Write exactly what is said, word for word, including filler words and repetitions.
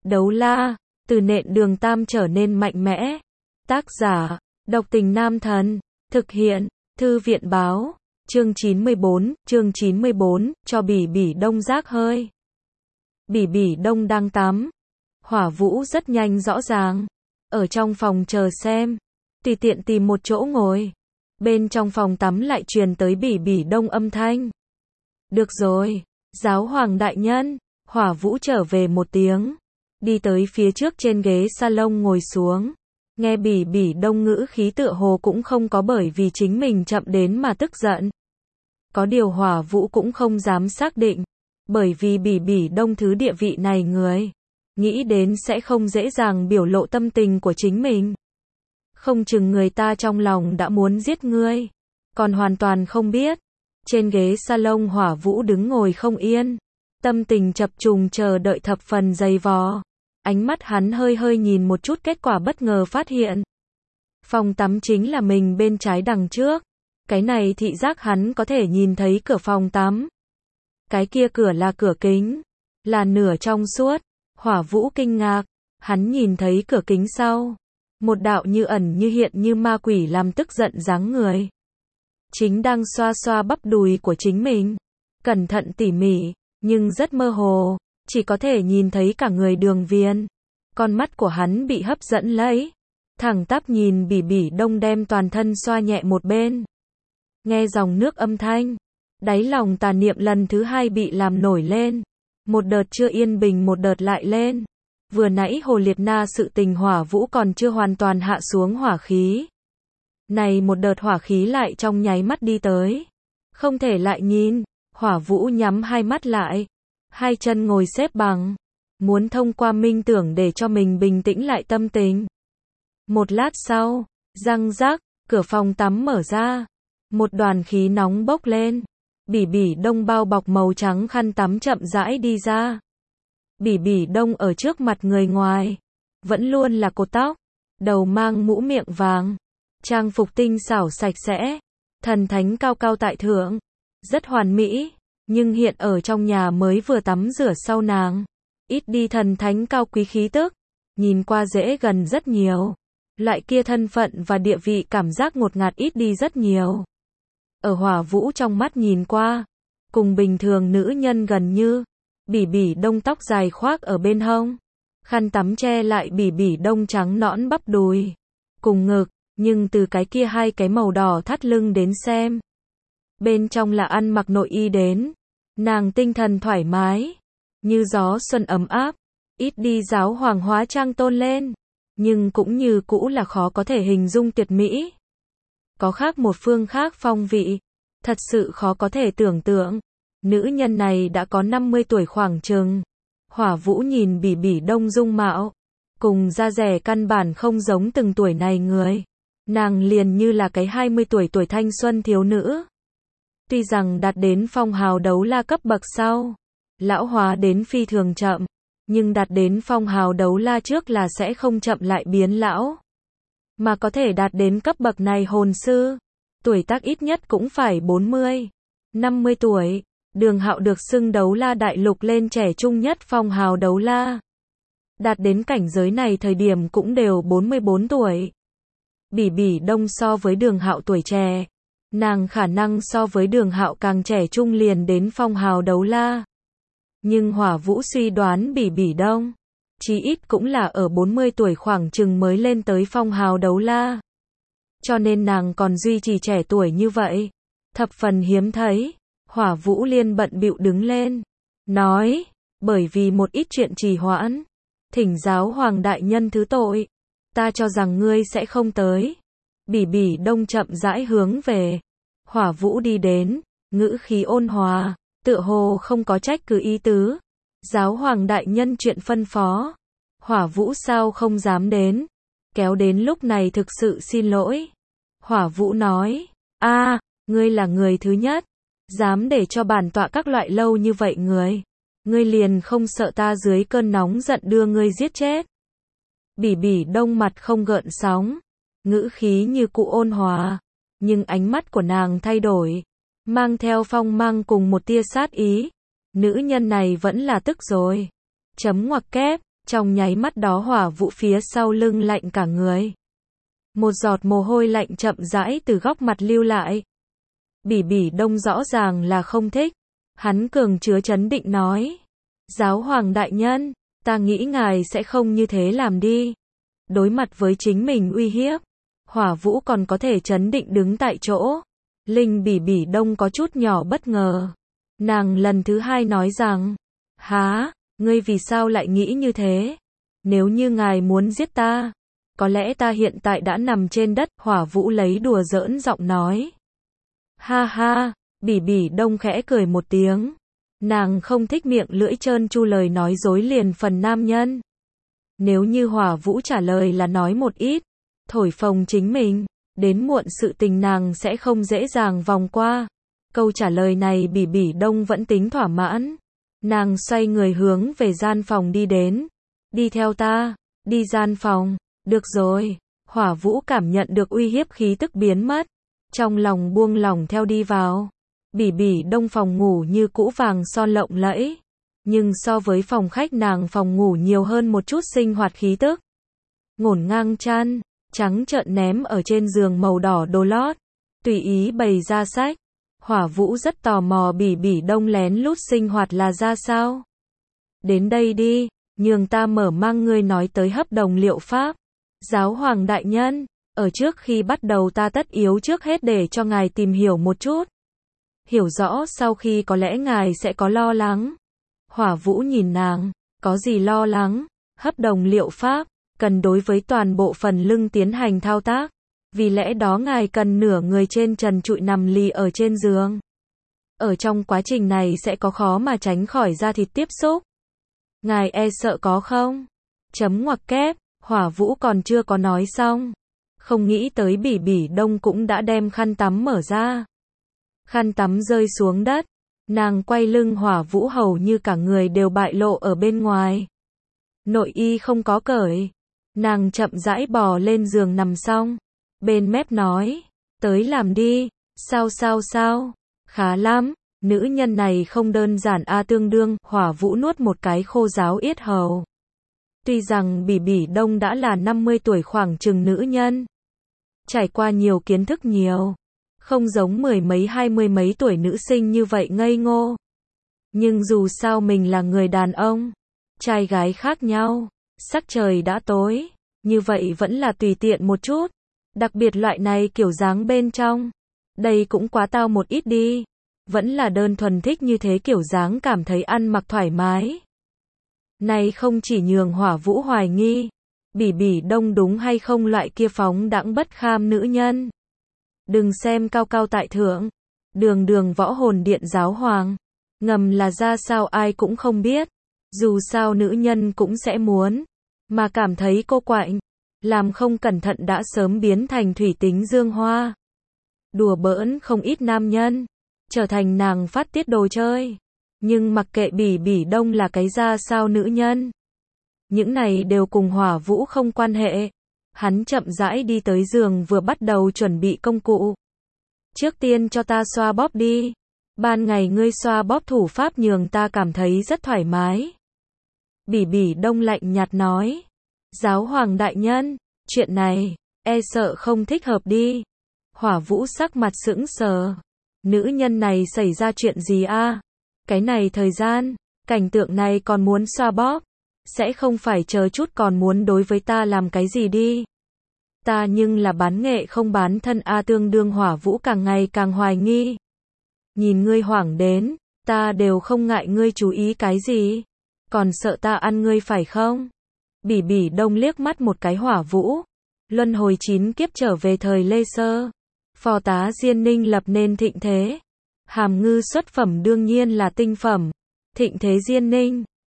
Đấu la, từ nện đường tam trở nên mạnh mẽ. Tác giả, độc tình nam thần. Thực hiện, thư viện báo. Chương chín mươi bốn, chương chín mươi bốn, cho Bỉ Bỉ Đông rác hơi. Bỉ Bỉ Đông đang tắm. Hỏa Vũ rất nhanh rõ ràng. Ở trong phòng chờ xem. Tùy tiện tìm một chỗ ngồi. Bên trong phòng tắm lại truyền tới Bỉ Bỉ Đông âm thanh. Được rồi, giáo hoàng đại nhân. Hỏa Vũ trở về một tiếng. Đi tới phía trước trên ghế salon ngồi xuống. Nghe Bỉ Bỉ Đông ngữ khí tựa hồ cũng không có bởi vì chính mình chậm đến mà tức giận. Có điều Hỏa Vũ cũng không dám xác định. Bởi vì Bỉ Bỉ Đông thứ địa vị này người. Nghĩ đến sẽ không dễ dàng biểu lộ tâm tình của chính mình. Không chừng người ta trong lòng đã muốn giết ngươi. Còn hoàn toàn không biết. Trên ghế salon Hỏa Vũ đứng ngồi không yên. Tâm tình chập trùng chờ đợi thập phần dày vò. Ánh mắt hắn hơi hơi nhìn một chút kết quả bất ngờ phát hiện. Phòng tắm chính là mình bên trái đằng trước. Cái này thị giác hắn có thể nhìn thấy cửa phòng tắm. Cái kia cửa là cửa kính. Là nửa trong suốt. Hỏa Vũ kinh ngạc. Hắn nhìn thấy cửa kính sau. Một đạo như ẩn như hiện như ma quỷ làm tức giận dáng người. Chính đang xoa xoa bắp đùi của chính mình. Cẩn thận tỉ mỉ, nhưng rất mơ hồ. Chỉ có thể nhìn thấy cả người đường viền. Con mắt của hắn bị hấp dẫn lấy. Thẳng tắp nhìn Bỉ Bỉ Đông đem toàn thân xoa nhẹ một bên. Nghe dòng nước âm thanh. Đáy lòng tà niệm lần thứ hai bị làm nổi lên. Một đợt chưa yên bình một đợt lại lên. Vừa nãy Hồ Liệt Na sự tình Hỏa Vũ còn chưa hoàn toàn hạ xuống hỏa khí. Này một đợt hỏa khí lại trong nháy mắt đi tới. Không thể lại nhìn. Hỏa Vũ nhắm hai mắt lại. Hai chân ngồi xếp bằng. Muốn thông qua minh tưởng để cho mình bình tĩnh lại tâm tình. Một lát sau, răng rắc, cửa phòng tắm mở ra. Một đoàn khí nóng bốc lên. Bỉ Bỉ Đông bao bọc màu trắng khăn tắm chậm rãi đi ra. Bỉ Bỉ Đông ở trước mặt người ngoài. Vẫn luôn là cột tóc. Đầu mang mũ miệng vàng. Trang phục tinh xảo sạch sẽ. Thần thánh cao cao tại thượng. Rất hoàn mỹ. Nhưng hiện ở trong nhà mới vừa tắm rửa sau nàng. Ít đi thần thánh cao quý khí tức. Nhìn qua dễ gần rất nhiều. Loại kia thân phận và địa vị cảm giác ngột ngạt ít đi rất nhiều. Ở Hỏa Vũ trong mắt nhìn qua. Cùng bình thường nữ nhân gần như. Bỉ Bỉ Đông tóc dài khoác ở bên hông. Khăn tắm che lại Bỉ Bỉ Đông trắng nõn bắp đùi. Cùng ngực. Nhưng từ cái kia hai cái màu đỏ thắt lưng đến xem. Bên trong là ăn mặc nội y đến. Nàng tinh thần thoải mái. Như gió xuân ấm áp. Ít đi giáo hoàng hóa trang tôn lên. Nhưng cũng như cũ là khó có thể hình dung tuyệt mỹ. Có khác một phương khác phong vị. Thật sự khó có thể tưởng tượng. Nữ nhân này đã có năm mươi tuổi khoảng chừng. Hỏa Vũ nhìn Bỉ Bỉ Đông dung mạo. Cùng da dẻ căn bản không giống từng tuổi này người. Nàng liền như là cái hai mươi tuổi tuổi thanh xuân thiếu nữ. Tuy rằng đạt đến phong hào đấu la cấp bậc sau. Lão hóa đến phi thường chậm. Nhưng đạt đến phong hào đấu la trước là sẽ không chậm lại biến lão. Mà có thể đạt đến cấp bậc này hồn sư. Tuổi tác ít nhất cũng phải bốn mươi, năm mươi tuổi. Đường Hạo được xưng đấu la đại lục lên trẻ trung nhất phong hào đấu la. Đạt đến cảnh giới này thời điểm cũng đều bốn mươi bốn tuổi. Bỉ Bỉ Đông so với Đường Hạo tuổi trẻ. Nàng khả năng so với Đường Hạo càng trẻ trung liền đến phong hào đấu la. Nhưng Hỏa Vũ suy đoán Bỉ Bỉ Đông. Chí ít cũng là ở bốn mươi tuổi khoảng chừng mới lên tới phong hào đấu la. Cho nên nàng còn duy trì trẻ tuổi như vậy. Thập phần hiếm thấy. Hỏa Vũ liên bận bịu đứng lên. Nói. Bởi vì một ít chuyện trì hoãn. Thỉnh giáo hoàng đại nhân thứ tội. Ta cho rằng ngươi sẽ không tới. Bỉ Bỉ Đông chậm rãi hướng về. Hỏa Vũ đi đến. Ngữ khí ôn hòa. Tựa hồ không có trách cứ ý tứ. Giáo hoàng đại nhân chuyện phân phó. Hỏa Vũ sao không dám đến. Kéo đến lúc này thực sự xin lỗi. Hỏa Vũ nói. A, ngươi là người thứ nhất. Dám để cho bản tọa các loại lâu như vậy người. Ngươi liền không sợ ta dưới cơn nóng giận đưa ngươi giết chết. Bỉ Bỉ Đông mặt không gợn sóng. Ngữ khí như cũ ôn hòa. Nhưng ánh mắt của nàng thay đổi. Mang theo phong mang cùng một tia sát ý. Nữ nhân này vẫn là tức rồi. Chấm ngoặc kép. Trong nháy mắt đó Hỏa Vũ phía sau lưng lạnh cả người. Một giọt mồ hôi lạnh chậm rãi từ góc mặt lưu lại. Bỉ Bỉ Đông rõ ràng là không thích. Hắn cường chứa chấn định nói. Giáo hoàng đại nhân, ta nghĩ ngài sẽ không như thế làm đi. Đối mặt với chính mình uy hiếp, Hỏa Vũ còn có thể chấn định đứng tại chỗ. Linh Bỉ Bỉ Đông có chút nhỏ bất ngờ. Nàng lần thứ hai nói rằng, há, ngươi vì sao lại nghĩ như thế? Nếu như ngài muốn giết ta, có lẽ ta hiện tại đã nằm trên đất. Hỏa Vũ lấy đùa giỡn giọng nói. Ha ha, Bỉ Bỉ Đông khẽ cười một tiếng. Nàng không thích miệng lưỡi trơn tru lời nói dối liền phần nam nhân. Nếu như Hỏa Vũ trả lời là nói một ít, thổi phồng chính mình, đến muộn sự tình nàng sẽ không dễ dàng vòng qua. Câu trả lời này Bỉ Bỉ Đông vẫn tính thỏa mãn. Nàng xoay người hướng về gian phòng đi đến. Đi theo ta, đi gian phòng, được rồi. Hỏa Vũ cảm nhận được uy hiếp khí tức biến mất. Trong lòng buông lỏng theo đi vào. Bỉ Bỉ Đông phòng ngủ như cũ vàng son lộng lẫy. Nhưng so với phòng khách nàng phòng ngủ nhiều hơn một chút sinh hoạt khí tức. Ngổn ngang chăn, trắng trợn ném ở trên giường màu đỏ đồ lót. Tùy ý bày ra sách. Hỏa Vũ rất tò mò Bỉ Bỉ Đông lén lút sinh hoạt là ra sao. Đến đây đi, nhường ta mở mang ngươi nói tới hấp đồng liệu pháp. Giáo hoàng đại nhân, ở trước khi bắt đầu ta tất yếu trước hết để cho ngài tìm hiểu một chút. Hiểu rõ sau khi có lẽ ngài sẽ có lo lắng. Hỏa Vũ nhìn nàng, có gì lo lắng? Hấp đồng liệu pháp, cần đối với toàn bộ phần lưng tiến hành thao tác. Vì lẽ đó ngài cần nửa người trên trần trụi nằm lì ở trên giường. Ở trong quá trình này sẽ có khó mà tránh khỏi da thịt tiếp xúc. Ngài e sợ có không? Chấm ngoặc kép, Hỏa Vũ còn chưa có nói xong. Không nghĩ tới Bỉ Bỉ Đông cũng đã đem khăn tắm mở ra. Khăn tắm rơi xuống đất. Nàng quay lưng Hỏa Vũ hầu như cả người đều bại lộ ở bên ngoài. Nội y không có cởi. Nàng chậm rãi bò lên giường nằm xong. Bên mép nói, tới làm đi, sao sao sao, khá lắm, nữ nhân này không đơn giản a tương đương. Hỏa Vũ nuốt một cái khô giáo yết hầu. Tuy rằng Bỉ Bỉ Đông đã là năm mươi tuổi khoảng chừng nữ nhân. Trải qua nhiều kiến thức nhiều. Không giống mười mấy hai mươi mấy tuổi nữ sinh như vậy ngây ngô. Nhưng dù sao mình là người đàn ông. Trai gái khác nhau. Sắc trời đã tối. Như vậy vẫn là tùy tiện một chút. Đặc biệt loại này kiểu dáng bên trong. Đây cũng quá tao một ít đi. Vẫn là đơn thuần thích như thế kiểu dáng cảm thấy ăn mặc thoải mái. Này không chỉ nhường Hỏa Vũ hoài nghi. Bỉ Bỉ Đông đúng hay không loại kia phóng đãng bất kham nữ nhân. Đừng xem cao cao tại thượng. Đường đường võ hồn điện giáo hoàng. Ngầm là ra sao ai cũng không biết. Dù sao nữ nhân cũng sẽ muốn. Mà cảm thấy cô quạnh. Làm không cẩn thận đã sớm biến thành thủy tính dương hoa. Đùa bỡn không ít nam nhân. Trở thành nàng phát tiết đồ chơi. Nhưng mặc kệ Bỉ Bỉ Đông là cái ra sao nữ nhân. Những này đều cùng Hỏa Vũ không quan hệ. Hắn chậm rãi đi tới giường vừa bắt đầu chuẩn bị công cụ. Trước tiên cho ta xoa bóp đi. Ban ngày ngươi xoa bóp thủ pháp nhường ta cảm thấy rất thoải mái. Bỉ Bỉ Đông lạnh nhạt nói. Giáo hoàng đại nhân, chuyện này, e sợ không thích hợp đi. Hỏa Vũ sắc mặt sững sờ. Nữ nhân này xảy ra chuyện gì a? Cái này thời gian, cảnh tượng này còn muốn xoa bóp. Sẽ không phải chờ chút còn muốn đối với ta làm cái gì đi. Ta nhưng là bán nghệ không bán thân a tương đương. Hỏa Vũ càng ngày càng hoài nghi. Nhìn ngươi hoảng đến, ta đều không ngại ngươi chú ý cái gì. Còn sợ ta ăn ngươi phải không? Bỉ Bỉ Đông liếc mắt một cái Hỏa Vũ. Luân hồi chín kiếp trở về thời Lê Sơ. Phò tá Diên Ninh lập nên thịnh thế. Hàm ngư xuất phẩm đương nhiên là tinh phẩm. Thịnh thế Diên Ninh.